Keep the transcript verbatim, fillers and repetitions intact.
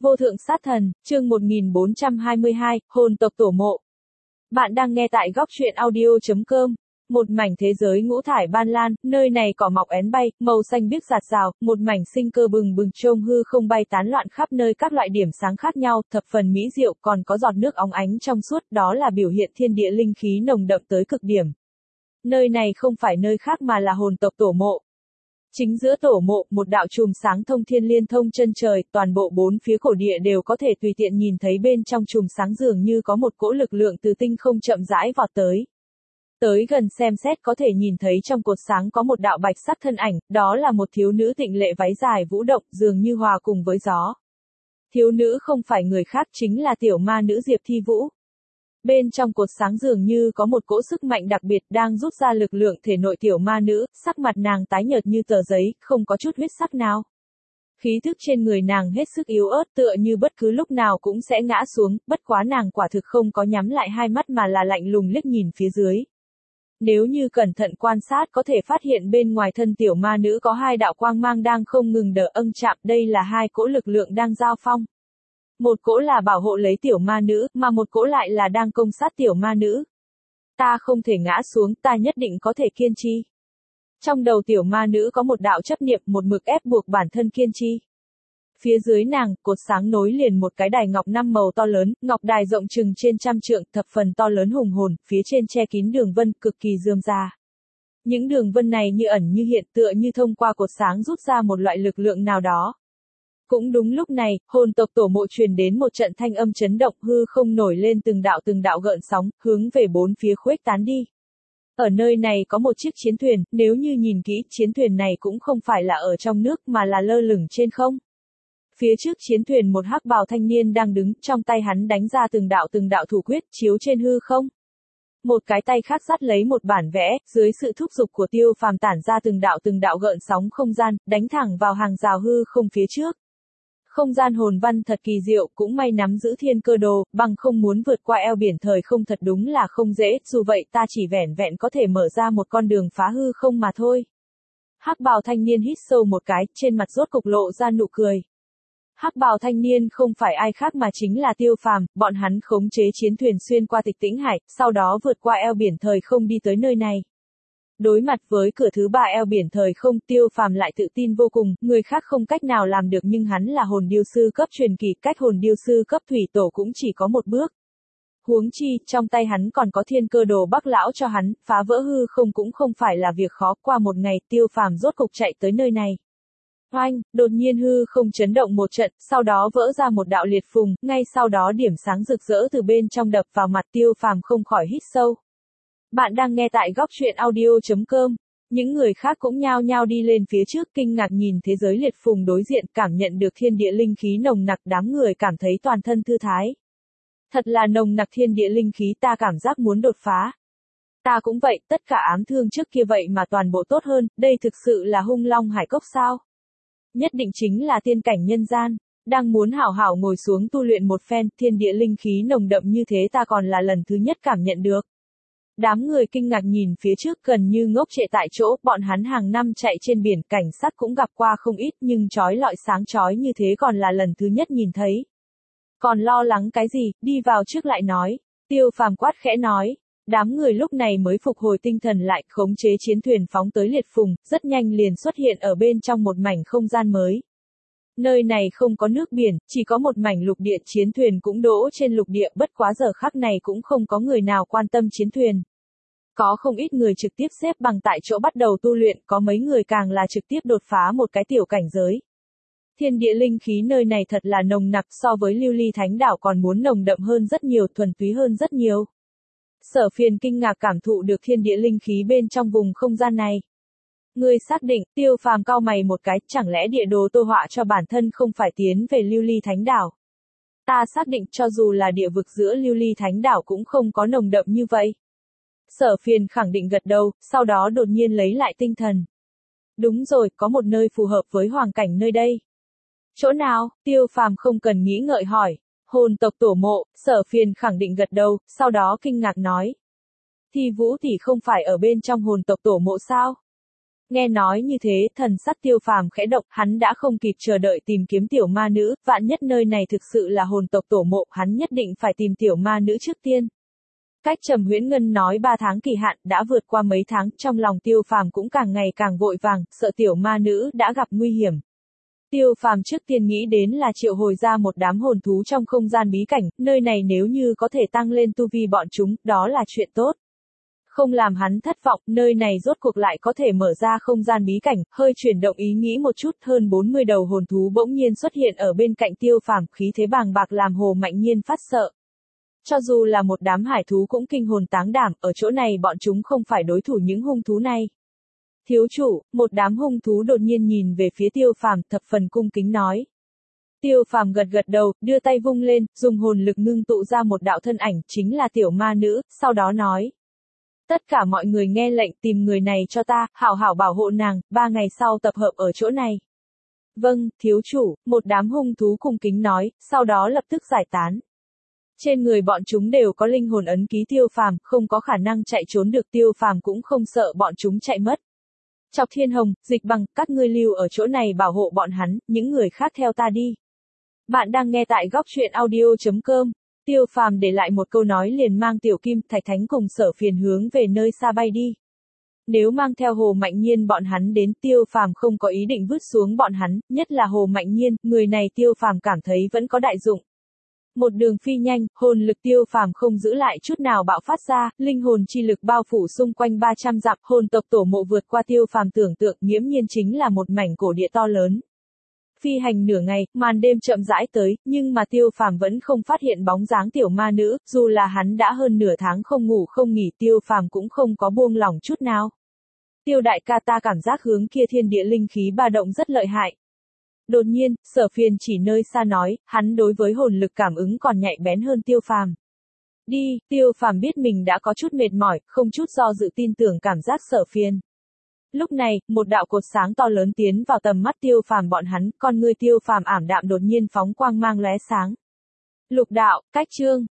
Vô thượng sát thần, chương một nghìn bốn trăm hai mươi hai, hồn tộc tổ mộ. Bạn đang nghe tại góc truyện audio chấm com. Một mảnh thế giới ngũ thải ban lan, nơi này cỏ mọc én bay, màu xanh biếc rạt rào, một mảnh sinh cơ bừng bừng trông hư không bay tán loạn khắp nơi các loại điểm sáng khác nhau, thập phần mỹ diệu, còn có giọt nước óng ánh trong suốt, đó là biểu hiện thiên địa linh khí nồng đậm tới cực điểm. Nơi này không phải nơi khác mà là hồn tộc tổ mộ. Chính giữa tổ mộ, một đạo chùm sáng thông thiên liên thông chân trời, toàn bộ bốn phía cổ địa đều có thể tùy tiện nhìn thấy bên trong chùm sáng dường như có một cỗ lực lượng từ tinh không chậm rãi vọt tới. Tới gần xem xét có thể nhìn thấy trong cột sáng có một đạo bạch sắc thân ảnh, đó là một thiếu nữ tịnh lệ váy dài vũ động, dường như hòa cùng với gió. Thiếu nữ không phải người khác chính là tiểu ma nữ Diệp Thi Vũ. Bên trong cột sáng dường như có một cỗ sức mạnh đặc biệt đang rút ra lực lượng thể nội tiểu ma nữ, sắc mặt nàng tái nhợt như tờ giấy, không có chút huyết sắc nào. Khí thức trên người nàng hết sức yếu ớt tựa như bất cứ lúc nào cũng sẽ ngã xuống, bất quá nàng quả thực không có nhắm lại hai mắt mà là lạnh lùng liếc nhìn phía dưới. Nếu như cẩn thận quan sát có thể phát hiện bên ngoài thân tiểu ma nữ có hai đạo quang mang đang không ngừng đỡ âng chạm, đây là hai cỗ lực lượng đang giao phong. Một cỗ là bảo hộ lấy tiểu ma nữ, mà một cỗ lại là đang công sát tiểu ma nữ. Ta không thể ngã xuống, ta nhất định có thể kiên trì. Trong đầu tiểu ma nữ có một đạo chấp niệm, một mực ép buộc bản thân kiên trì. Phía dưới nàng, cột sáng nối liền một cái đài ngọc năm màu to lớn, ngọc đài rộng chừng trên trăm trượng, thập phần to lớn hùng hồn, phía trên che kín đường vân, cực kỳ rườm rà. Những đường vân này như ẩn như hiện tựa như thông qua cột sáng rút ra một loại lực lượng nào đó. Cũng đúng lúc này, hồn tộc tổ mộ truyền đến một trận thanh âm chấn động, hư không nổi lên từng đạo từng đạo gợn sóng, hướng về bốn phía khuếch tán đi. Ở nơi này có một chiếc chiến thuyền, nếu như nhìn kỹ, chiến thuyền này cũng không phải là ở trong nước mà là lơ lửng trên không. Phía trước chiến thuyền một hắc bào thanh niên đang đứng, trong tay hắn đánh ra từng đạo từng đạo thủ quyết, chiếu trên hư không. Một cái tay khác dắt lấy một bản vẽ, dưới sự thúc giục của Tiêu Phàm tản ra từng đạo từng đạo gợn sóng không gian, đánh thẳng vào hàng rào hư không phía trước. Không gian hồn văn thật kỳ diệu, cũng may nắm giữ thiên cơ đồ, bằng không muốn vượt qua eo biển thời không thật đúng là không dễ, dù vậy ta chỉ vẻn vẹn có thể mở ra một con đường phá hư không mà thôi. Hắc bào thanh niên hít sâu một cái, trên mặt rốt cục lộ ra nụ cười. Hắc bào thanh niên không phải ai khác mà chính là Tiêu Phàm, bọn hắn khống chế chiến thuyền xuyên qua Tịch Tĩnh Hải, sau đó vượt qua eo biển thời không đi tới nơi này. Đối mặt với cửa thứ ba eo biển thời không, Tiêu Phàm lại tự tin vô cùng, người khác không cách nào làm được nhưng hắn là hồn điêu sư cấp truyền kỳ, cách hồn điêu sư cấp thủy tổ cũng chỉ có một bước. Huống chi, trong tay hắn còn có thiên cơ đồ Bắc lão cho hắn, phá vỡ hư không cũng không phải là việc khó, qua một ngày, Tiêu Phàm rốt cục chạy tới nơi này. Oanh, đột nhiên hư không chấn động một trận, sau đó vỡ ra một đạo liệt phùng, ngay sau đó điểm sáng rực rỡ từ bên trong đập vào mặt, Tiêu Phàm không khỏi hít sâu. Bạn đang nghe tại góc truyện audio chấm com. Những người khác cũng nhao nhao đi lên phía trước kinh ngạc nhìn thế giới liệt phùng đối diện, cảm nhận được thiên địa linh khí nồng nặc, đám người cảm thấy toàn thân thư thái. Thật là nồng nặc thiên địa linh khí, ta cảm giác muốn đột phá. Ta cũng vậy, tất cả ám thương trước kia vậy mà toàn bộ tốt hơn, đây thực sự là hung long hải cốc sao? Nhất định chính là tiên cảnh nhân gian. Đang muốn hảo hảo ngồi xuống tu luyện một phen, thiên địa linh khí nồng đậm như thế ta còn là lần thứ nhất cảm nhận được. Đám người kinh ngạc nhìn phía trước gần như ngốc trệ tại chỗ, bọn hắn hàng năm chạy trên biển, cảnh sát cũng gặp qua không ít nhưng chói lọi sáng chói như thế còn là lần thứ nhất nhìn thấy. Còn lo lắng cái gì, đi vào trước lại nói. Tiêu Phàm quát khẽ nói. Đám người lúc này mới phục hồi tinh thần lại, khống chế chiến thuyền phóng tới liệt phùng, rất nhanh liền xuất hiện ở bên trong một mảnh không gian mới. Nơi này không có nước biển, chỉ có một mảnh lục địa, chiến thuyền cũng đỗ trên lục địa, bất quá giờ khắc này cũng không có người nào quan tâm chiến thuyền. Có không ít người trực tiếp xếp bằng tại chỗ bắt đầu tu luyện, có mấy người càng là trực tiếp đột phá một cái tiểu cảnh giới. Thiên địa linh khí nơi này thật là nồng nặc, so với Lưu Ly Thánh Đảo còn muốn nồng đậm hơn rất nhiều, thuần túy hơn rất nhiều. Sở Phiền kinh ngạc cảm thụ được thiên địa linh khí bên trong vùng không gian này. Ngươi xác định, Tiêu Phàm cau mày một cái, chẳng lẽ địa đồ tô họa cho bản thân không phải tiến về Lưu Ly Thánh Đảo? Ta xác định cho dù là địa vực giữa Lưu Ly Thánh Đảo cũng không có nồng đậm như vậy. Sở Phiền khẳng định gật đầu, sau đó đột nhiên lấy lại tinh thần. Đúng rồi, có một nơi phù hợp với hoàn cảnh nơi đây. Chỗ nào? Tiêu Phàm không cần nghĩ ngợi hỏi. Hồn tộc tổ mộ, Sở Phiền khẳng định gật đầu, sau đó kinh ngạc nói. Thi Vũ tỷ không phải ở bên trong hồn tộc tổ mộ sao? Nghe nói như thế, thần sắc Tiêu Phàm khẽ động, hắn đã không kịp chờ đợi tìm kiếm tiểu ma nữ, vạn nhất nơi này thực sự là hồn tộc tổ mộ, hắn nhất định phải tìm tiểu ma nữ trước tiên. Cách Trầm Huyễn Ngân nói ba tháng kỳ hạn, đã vượt qua mấy tháng, trong lòng Tiêu Phàm cũng càng ngày càng vội vàng, sợ tiểu ma nữ đã gặp nguy hiểm. Tiêu Phàm trước tiên nghĩ đến là triệu hồi ra một đám hồn thú trong không gian bí cảnh, nơi này nếu như có thể tăng lên tu vi bọn chúng, đó là chuyện tốt. Không làm hắn thất vọng, nơi này rốt cuộc lại có thể mở ra không gian bí cảnh, hơi chuyển động ý nghĩ một chút, hơn bốn mươi đầu hồn thú bỗng nhiên xuất hiện ở bên cạnh Tiêu Phàm, khí thế bàng bạc làm Hồ Mạnh Nhiên phát sợ. Cho dù là một đám hải thú cũng kinh hồn táng đảm, ở chỗ này bọn chúng không phải đối thủ những hung thú này. Thiếu chủ, một đám hung thú đột nhiên nhìn về phía Tiêu Phàm, thập phần cung kính nói. Tiêu Phàm gật gật đầu, đưa tay vung lên, dùng hồn lực ngưng tụ ra một đạo thân ảnh, chính là tiểu ma nữ, sau đó nói. Tất cả mọi người nghe lệnh, tìm người này cho ta, hảo hảo bảo hộ nàng, ba ngày sau tập hợp ở chỗ này. Vâng, thiếu chủ, một đám hung thú cung kính nói, sau đó lập tức giải tán. Trên người bọn chúng đều có linh hồn ấn ký Tiêu Phàm, không có khả năng chạy trốn được, Tiêu Phàm cũng không sợ bọn chúng chạy mất. Chọc Thiên Hồng, Dịch Bằng, các ngươi lưu ở chỗ này bảo hộ bọn hắn, những người khác theo ta đi. Bạn đang nghe tại góc truyện audio chấm com. Tiêu Phàm để lại một câu nói liền mang Tiểu Kim, Thạch Thánh cùng Sở Phiền hướng về nơi xa bay đi. Nếu mang theo Hồ Mạnh Nhiên bọn hắn đến, Tiêu Phàm không có ý định vứt xuống bọn hắn, nhất là Hồ Mạnh Nhiên, người này Tiêu Phàm cảm thấy vẫn có đại dụng. Một đường phi nhanh, hồn lực Tiêu Phàm không giữ lại chút nào bạo phát ra, linh hồn chi lực bao phủ xung quanh ba trăm dặm, hồn tộc tổ mộ vượt qua Tiêu Phàm tưởng tượng, nghiễm nhiên chính là một mảnh cổ địa to lớn. Phi hành nửa ngày, màn đêm chậm rãi tới, nhưng mà Tiêu Phàm vẫn không phát hiện bóng dáng tiểu ma nữ, dù là hắn đã hơn nửa tháng không ngủ không nghỉ, Tiêu Phàm cũng không có buông lỏng chút nào. Tiêu đại ca, ta cảm giác hướng kia thiên địa linh khí ba động rất lợi hại. Đột nhiên, Sở Phiền chỉ nơi xa nói, hắn đối với hồn lực cảm ứng còn nhạy bén hơn Tiêu Phàm. Đi, Tiêu Phàm biết mình đã có chút mệt mỏi, không chút do dự tin tưởng cảm giác Sở Phiền. Lúc này, một đạo cột sáng to lớn tiến vào tầm mắt Tiêu Phàm bọn hắn, con ngươi Tiêu Phàm ảm đạm đột nhiên phóng quang mang lóe sáng. Lục đạo, cách chương.